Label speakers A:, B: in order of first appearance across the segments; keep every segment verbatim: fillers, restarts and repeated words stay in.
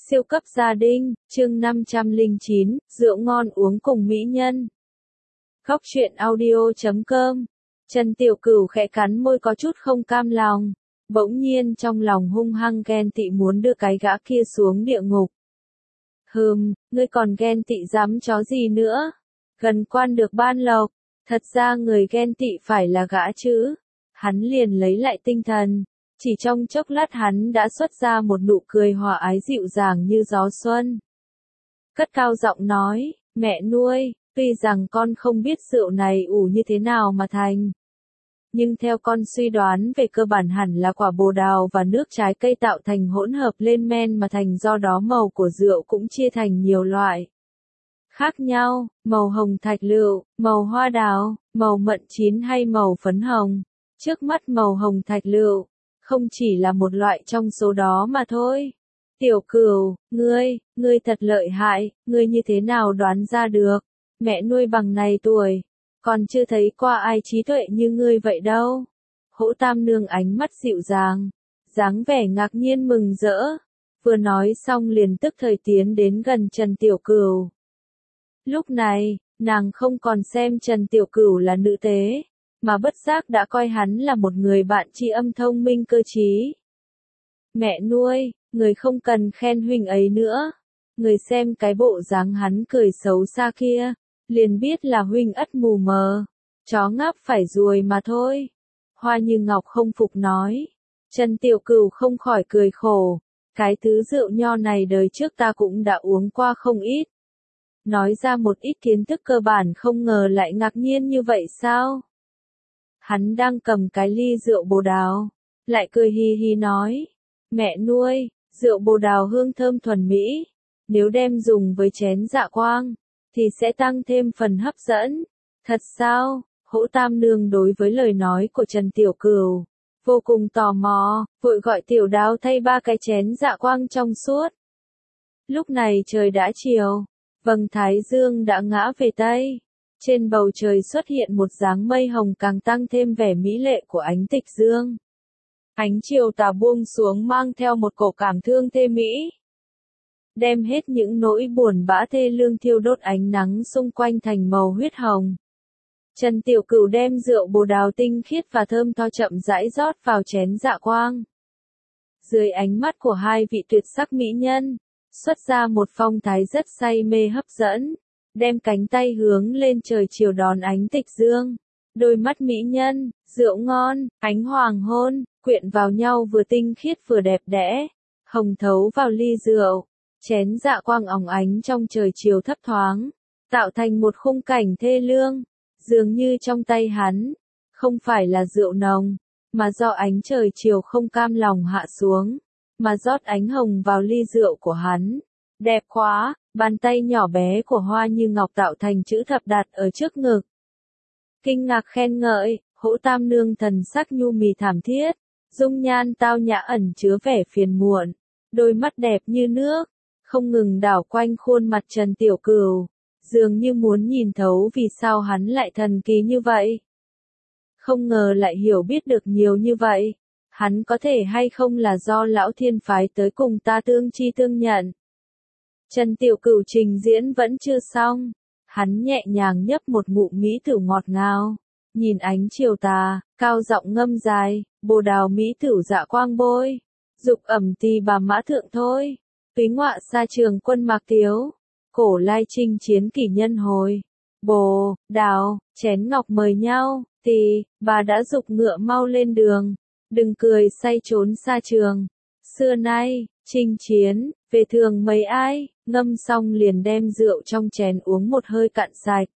A: Siêu cấp gia đình, chương năm trăm lẻ chín, rượu ngon uống cùng mỹ nhân. Góc truyện audio chấm com. Trần Tiểu Cửu khẽ cắn môi có chút không cam lòng, bỗng nhiên trong lòng hung hăng ghen tị muốn đưa cái gã kia xuống địa ngục. Hừm, ngươi còn ghen tị dám chó gì nữa? Gần quan được ban lộc, thật ra người ghen tị phải là gã chứ. Hắn liền lấy lại tinh thần. Chỉ trong chốc lát hắn đã xuất ra một nụ cười hòa ái dịu dàng như gió xuân. Cất cao giọng nói, mẹ nuôi, tuy rằng con không biết rượu này ủ như thế nào mà thành. Nhưng theo con suy đoán về cơ bản hẳn là quả bồ đào và nước trái cây tạo thành hỗn hợp lên men mà thành, do đó màu của rượu cũng chia thành nhiều loại khác nhau, màu hồng thạch lựu, màu hoa đào, màu mận chín hay màu phấn hồng. Trước mắt màu hồng thạch lựu không chỉ là một loại trong số đó mà thôi. Tiểu Cửu, ngươi, ngươi thật lợi hại, ngươi như thế nào đoán ra được? Mẹ nuôi bằng này tuổi, còn chưa thấy qua ai trí tuệ như ngươi vậy đâu. Hỗ Tam Nương ánh mắt dịu dàng, dáng vẻ ngạc nhiên mừng rỡ. Vừa nói xong liền tức thời tiến đến gần Trần Tiểu Cửu. Lúc này, nàng không còn xem Trần Tiểu Cửu là nữ tế, mà bất giác đã coi hắn là một người bạn tri âm thông minh cơ trí. Mẹ nuôi, người không cần khen huynh ấy nữa. Người xem cái bộ dáng hắn cười xấu xa kia, liền biết là huynh ất mù mờ, chó ngáp phải ruồi mà thôi. Hoa Như Ngọc không phục nói. Trần Tiểu Cửu không khỏi cười khổ. Cái thứ rượu nho này đời trước ta cũng đã uống qua không ít. Nói ra một ít kiến thức cơ bản không ngờ lại ngạc nhiên như vậy sao? Hắn đang cầm cái ly rượu bồ đào, lại cười hi hi nói, mẹ nuôi, rượu bồ đào hương thơm thuần mỹ, nếu đem dùng với chén dạ quang, thì sẽ tăng thêm phần hấp dẫn. Thật sao? Hỗ Tam Nương đối với lời nói của Trần Tiểu Cửu vô cùng tò mò, vội gọi Tiểu Đao thay ba cái chén dạ quang trong suốt. Lúc này trời đã chiều, vầng thái dương đã ngã về tây. Trên bầu trời xuất hiện một dáng mây hồng càng tăng thêm vẻ mỹ lệ của ánh tịch dương. Ánh chiều tà buông xuống mang theo một cổ cảm thương thê mỹ. Đem hết những nỗi buồn bã thê lương thiêu đốt ánh nắng xung quanh thành màu huyết hồng. Trần Tiểu Cửu đem rượu bồ đào tinh khiết và thơm tho chậm rãi rót vào chén dạ quang. Dưới ánh mắt của hai vị tuyệt sắc mỹ nhân, xuất ra một phong thái rất say mê hấp dẫn. Đem cánh tay hướng lên trời chiều đón ánh tịch dương. Đôi mắt mỹ nhân, rượu ngon, ánh hoàng hôn, quyện vào nhau vừa tinh khiết vừa đẹp đẽ, hồng thấu vào ly rượu. Chén dạ quang óng ánh trong trời chiều thấp thoáng, tạo thành một khung cảnh thê lương. Dường như trong tay hắn, không phải là rượu nồng, mà do ánh trời chiều không cam lòng hạ xuống, mà rót ánh hồng vào ly rượu của hắn. Đẹp quá! Bàn tay nhỏ bé của Hoa Như Ngọc tạo thành chữ thập đặt ở trước ngực. Kinh ngạc khen ngợi, Hỗ Tam Nương thần sắc nhu mì thảm thiết, dung nhan tao nhã ẩn chứa vẻ phiền muộn, đôi mắt đẹp như nước, không ngừng đảo quanh khuôn mặt Trần Tiểu Cửu, dường như muốn nhìn thấu vì sao hắn lại thần kỳ như vậy. Không ngờ lại hiểu biết được nhiều như vậy, hắn có thể hay không là do lão thiên phái tới cùng ta tương chi tương nhận. Trần Tiểu Cửu trình diễn vẫn chưa xong, hắn nhẹ nhàng nhấp một ngụm mỹ tử ngọt ngào, nhìn ánh chiều tà, cao giọng ngâm dài, bồ đào mỹ tử dạ quang bôi, dục ẩm tì bà mã thượng thôi, túy ngọa xa trường quân mạc tiếu, cổ lai chinh chiến kỷ nhân hồi, bồ, đào, chén ngọc mời nhau, tì, bà đã dục ngựa mau lên đường, đừng cười say trốn xa trường, xưa nay, chinh chiến, về thường mấy ai, ngâm xong liền đem rượu trong chén uống một hơi cạn sạch.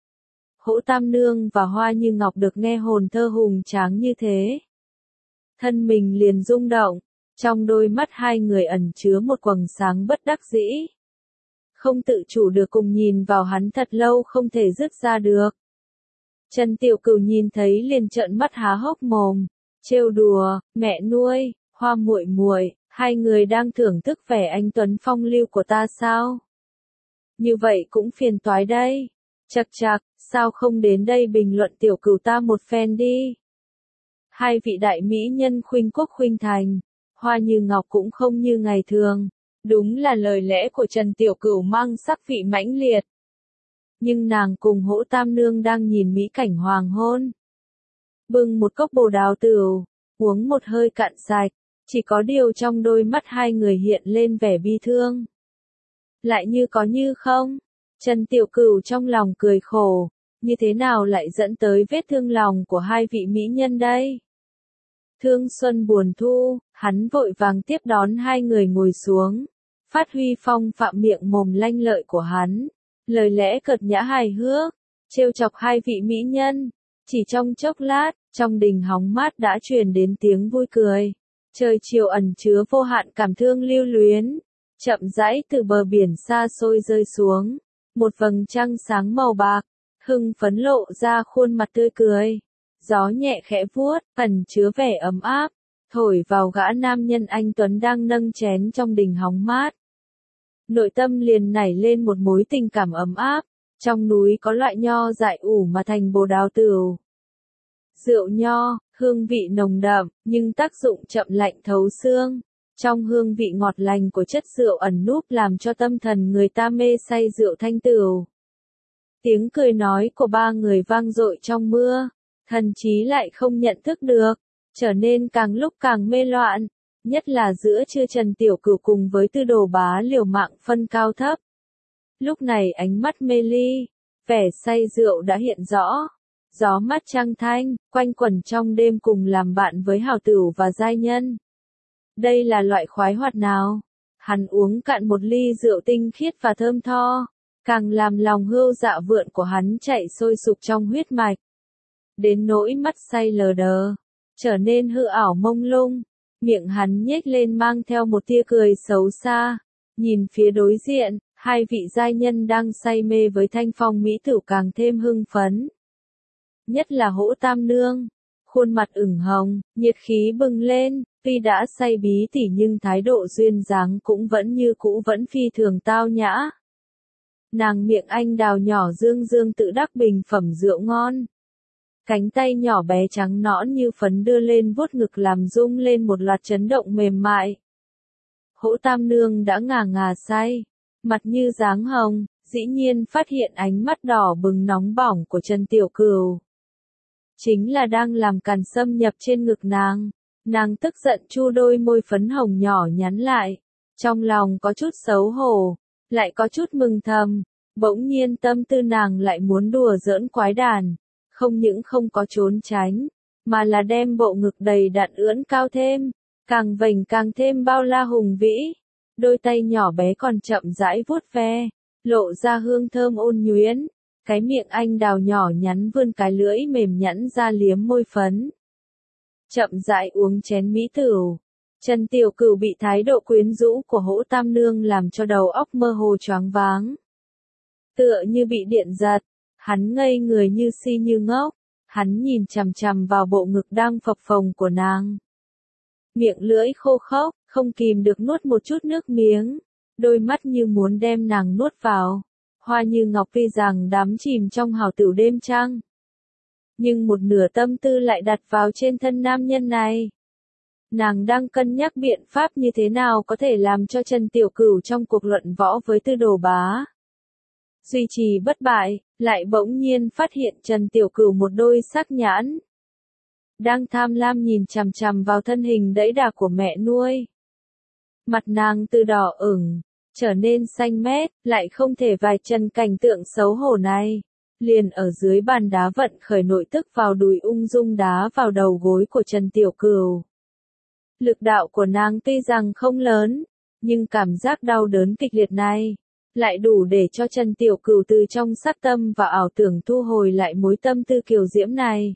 A: Hỗ Tam Nương và Hoa Như Ngọc được nghe hồn thơ hùng tráng như thế, thân mình liền rung động, trong đôi mắt hai người ẩn chứa một quầng sáng bất đắc dĩ. Không tự chủ được cùng nhìn vào hắn thật lâu không thể dứt ra được. Trần Tiểu Cửu nhìn thấy liền trợn mắt há hốc mồm, trêu đùa, mẹ nuôi, Hoa muội muội, hai người đang thưởng thức vẻ anh tuấn phong lưu của ta sao? Như vậy cũng phiền toái đây. Chậc chậc, sao không đến đây bình luận Tiểu Cửu ta một phen đi? Hai vị đại mỹ nhân khuynh quốc khuynh thành, Hoa Như Ngọc cũng không như ngày thường, Đúng là lời lẽ của Trần Tiểu Cửu mang sắc vị mãnh liệt. Nhưng nàng cùng Hỗ Tam Nương đang nhìn mỹ cảnh hoàng hôn. Bưng một cốc bồ đào tửu, uống một hơi cạn sạch, chỉ có điều trong đôi mắt hai người hiện lên vẻ bi thương. Lại như có như không, Trần Tiểu Cửu trong lòng cười khổ, như thế nào lại dẫn tới vết thương lòng của hai vị mỹ nhân đây? Thương xuân buồn thu, hắn vội vàng tiếp đón hai người ngồi xuống, phát huy phong phạm miệng mồm lanh lợi của hắn, lời lẽ cợt nhã hài hước, trêu chọc hai vị mỹ nhân. Chỉ trong chốc lát, trong đình hóng mát đã truyền đến tiếng vui cười. Trời chiều ẩn chứa vô hạn cảm thương lưu luyến, chậm rãi từ bờ biển xa xôi rơi xuống, một vầng trăng sáng màu bạc, hưng phấn lộ ra khuôn mặt tươi cười. Gió nhẹ khẽ vuốt, ẩn chứa vẻ ấm áp, thổi vào gã nam nhân anh tuấn đang nâng chén trong đình hóng mát. Nội tâm liền nảy lên một mối tình cảm ấm áp, trong núi có loại nho dại ủ mà thành bồ đào tửu. Rượu nho, hương vị nồng đậm, nhưng tác dụng chậm lạnh thấu xương. Trong hương vị ngọt lành của chất rượu ẩn núp làm cho tâm thần người ta mê say rượu thanh tửu. Tiếng cười nói của ba người vang dội trong mưa, thần trí lại không nhận thức được, trở nên càng lúc càng mê loạn, nhất là giữa trưa Trần Tiểu Cửu cùng với Tư Đồ Bá liều mạng phân cao thấp. Lúc này ánh mắt mê ly, vẻ say rượu đã hiện rõ. Gió mát trăng thanh, quanh quẩn trong đêm cùng làm bạn với hảo tửu và giai nhân. Đây là loại khoái hoạt nào? Hắn uống cạn một ly rượu tinh khiết và thơm tho, càng làm lòng hươu dạ vượn của hắn chạy sôi sục trong huyết mạch. Đến nỗi mắt say lờ đờ, trở nên hư ảo mông lung, miệng hắn nhếch lên mang theo một tia cười xấu xa, nhìn phía đối diện, hai vị giai nhân đang say mê với thanh phong mỹ tửu càng thêm hưng phấn. Nhất là Hỗ Tam Nương, khuôn mặt ửng hồng, nhiệt khí bừng lên, tuy đã say bí tỉ nhưng thái độ duyên dáng cũng vẫn như cũ vẫn phi thường tao nhã. Nàng miệng anh đào nhỏ dương dương tự đắc bình phẩm rượu ngon. Cánh tay nhỏ bé trắng nõn như phấn đưa lên vuốt ngực làm rung lên một loạt chấn động mềm mại. Hỗ Tam Nương đã ngà ngà say, mặt như dáng hồng, dĩ nhiên phát hiện ánh mắt đỏ bừng nóng bỏng của Trần Tiểu Cửu. Chính là đang làm càn xâm nhập trên ngực nàng, nàng tức giận chu đôi môi phấn hồng nhỏ nhắn lại, trong lòng có chút xấu hổ, lại có chút mừng thầm, bỗng nhiên tâm tư nàng lại muốn đùa giỡn quái đản, không những không có trốn tránh, mà là đem bộ ngực đầy đặn ưỡn cao thêm, càng vành càng thêm bao la hùng vĩ, đôi tay nhỏ bé còn chậm rãi vuốt ve, lộ ra hương thơm ôn nhuyễn. Cái miệng anh đào nhỏ nhắn vươn cái lưỡi mềm nhẵn ra liếm môi phấn. Chậm rãi uống chén mỹ tửu. Trần Tiểu Cửu bị thái độ quyến rũ của Hỗ Tam Nương làm cho đầu óc mơ hồ choáng váng. Tựa như bị điện giật, hắn ngây người như si như ngốc, hắn nhìn chằm chằm vào bộ ngực đang phập phồng của nàng. Miệng lưỡi khô khốc, không kìm được nuốt một chút nước miếng, đôi mắt như muốn đem nàng nuốt vào. Hoa Như Ngọc tuy rằng đắm chìm trong hào tửu đêm trăng, nhưng một nửa tâm tư lại đặt vào trên thân nam nhân này. Nàng đang cân nhắc biện pháp như thế nào có thể làm cho Trần Tiểu Cửu trong cuộc luận võ với Tư Đồ Bá duy trì bất bại, lại bỗng nhiên phát hiện Trần Tiểu Cửu một đôi sắc nhãn đang tham lam nhìn chằm chằm vào thân hình đẫy đà của mẹ nuôi. Mặt nàng từ đỏ ửng trở nên xanh mét, lại không thể vài chân cảnh tượng xấu hổ này. Liền ở dưới bàn đá vận khởi nội tức vào đùi ung dung đá vào đầu gối của Trần Tiểu Cửu. Lực đạo của nàng tuy rằng không lớn, nhưng cảm giác đau đớn kịch liệt này, lại đủ để cho Trần Tiểu Cửu từ trong sát tâm và ảo tưởng thu hồi lại mối tâm tư kiều diễm này.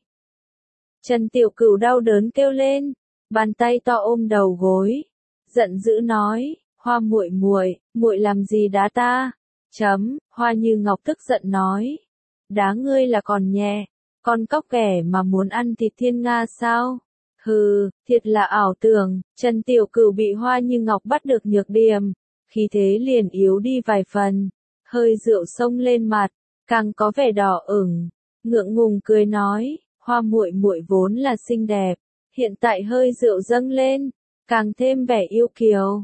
A: Trần Tiểu Cửu đau đớn kêu lên, bàn tay to ôm đầu gối, giận dữ nói. Hoa muội muội, muội làm gì đá ta? Chấm, Hoa Như Ngọc tức giận nói. Đá ngươi là còn nhẹ, con cóc ghẻ mà muốn ăn thịt thiên nga sao? Hừ, thiệt là ảo tưởng, Trần Tiểu Cửu bị Hoa Như Ngọc bắt được nhược điểm, khí thế liền yếu đi vài phần, hơi rượu xông lên mặt, càng có vẻ đỏ ửng, ngượng ngùng cười nói, Hoa muội muội vốn là xinh đẹp, hiện tại hơi rượu dâng lên, càng thêm vẻ yêu kiều.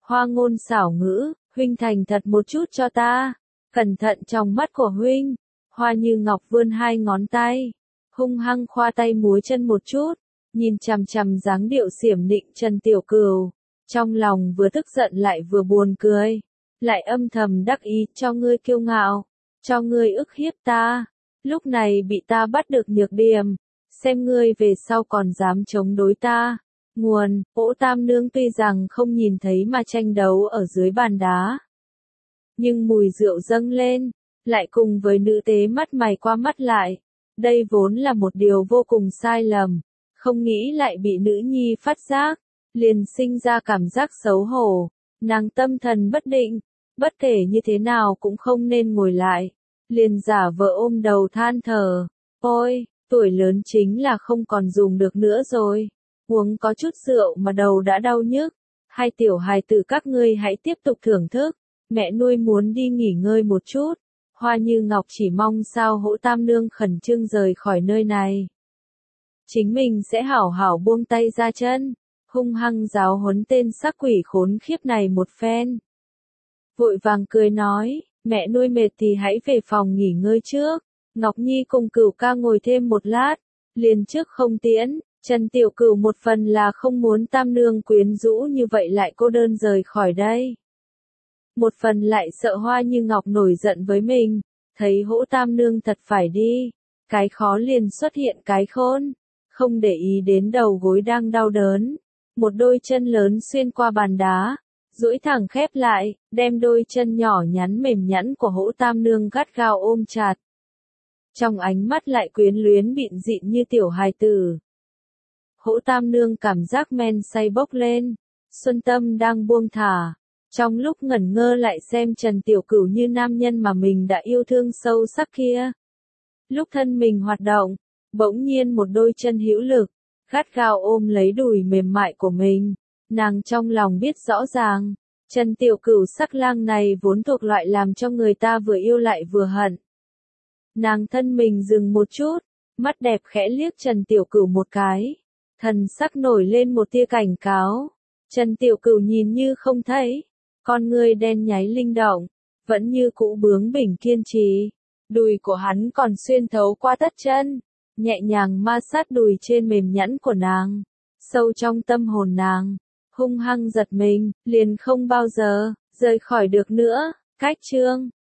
A: Hoa ngôn xảo ngữ, huynh thành thật một chút cho ta. Cẩn thận trong mắt của huynh. Hoa Như Ngọc vươn hai ngón tay, hung hăng khoa tay múa chân một chút, nhìn chằm chằm dáng điệu xiểm nịnh Trần Tiểu Cửu, trong lòng vừa tức giận lại vừa buồn cười, lại âm thầm đắc ý, cho ngươi kiêu ngạo, cho ngươi ức hiếp ta, lúc này bị ta bắt được nhược điểm, xem ngươi về sau còn dám chống đối ta. Nguồn, Hỗ Tam Nương tuy rằng không nhìn thấy mà tranh đấu ở dưới bàn đá, nhưng mùi rượu dâng lên, lại cùng với nữ tế mắt mày qua mắt lại. Đây vốn là một điều vô cùng sai lầm, không nghĩ lại bị nữ nhi phát giác, liền sinh ra cảm giác xấu hổ, nàng tâm thần bất định, bất kể như thế nào cũng không nên ngồi lại, liền giả vờ ôm đầu than thở, ôi, tuổi lớn chính là không còn dùng được nữa rồi, uống có chút rượu mà đầu đã đau nhức, hai tiểu hài tử các ngươi hãy tiếp tục thưởng thức, mẹ nuôi muốn đi nghỉ ngơi một chút. Hoa Như Ngọc chỉ mong sao Hỗ Tam Nương khẩn trương rời khỏi nơi này. Chính mình sẽ hảo hảo buông tay ra chân, hung hăng giáo huấn tên sắc quỷ khốn khiếp này một phen. Vội vàng cười nói, mẹ nuôi mệt thì hãy về phòng nghỉ ngơi trước. Ngọc Nhi cùng Cửu ca ngồi thêm một lát, liền trước không tiễn. Trần Tiểu Cửu một phần là không muốn Tam Nương quyến rũ như vậy lại cô đơn rời khỏi đây. Một phần lại sợ Hoa Như Ngọc nổi giận với mình, thấy Hỗ Tam Nương thật phải đi, cái khó liền xuất hiện cái khôn, không để ý đến đầu gối đang đau đớn, một đôi chân lớn xuyên qua bàn đá, duỗi thẳng khép lại, đem đôi chân nhỏ nhắn mềm nhẵn của Hỗ Tam Nương gắt gao ôm chặt. Trong ánh mắt lại quyến luyến bịn dịn như tiểu hài tử. Hỗ Tam Nương cảm giác men say bốc lên, xuân tâm đang buông thả. Trong lúc ngẩn ngơ lại xem Trần Tiểu Cửu như nam nhân mà mình đã yêu thương sâu sắc kia. Lúc thân mình hoạt động, bỗng nhiên một đôi chân hữu lực, gắt gao ôm lấy đùi mềm mại của mình. Nàng trong lòng biết rõ ràng, Trần Tiểu Cửu sắc lang này vốn thuộc loại làm cho người ta vừa yêu lại vừa hận. Nàng thân mình dừng một chút, mắt đẹp khẽ liếc Trần Tiểu Cửu một cái, thần sắc nổi lên một tia cảnh cáo. Trần Tiểu Cửu nhìn như không thấy. Con ngươi đen nháy linh động, vẫn như cũ bướng bỉnh kiên trì. Đùi của hắn còn xuyên thấu qua tất chân, nhẹ nhàng ma sát đùi trên mềm nhẵn của nàng. Sâu trong tâm hồn nàng, hung hăng giật mình, liền không bao giờ rời khỏi được nữa. Cách chương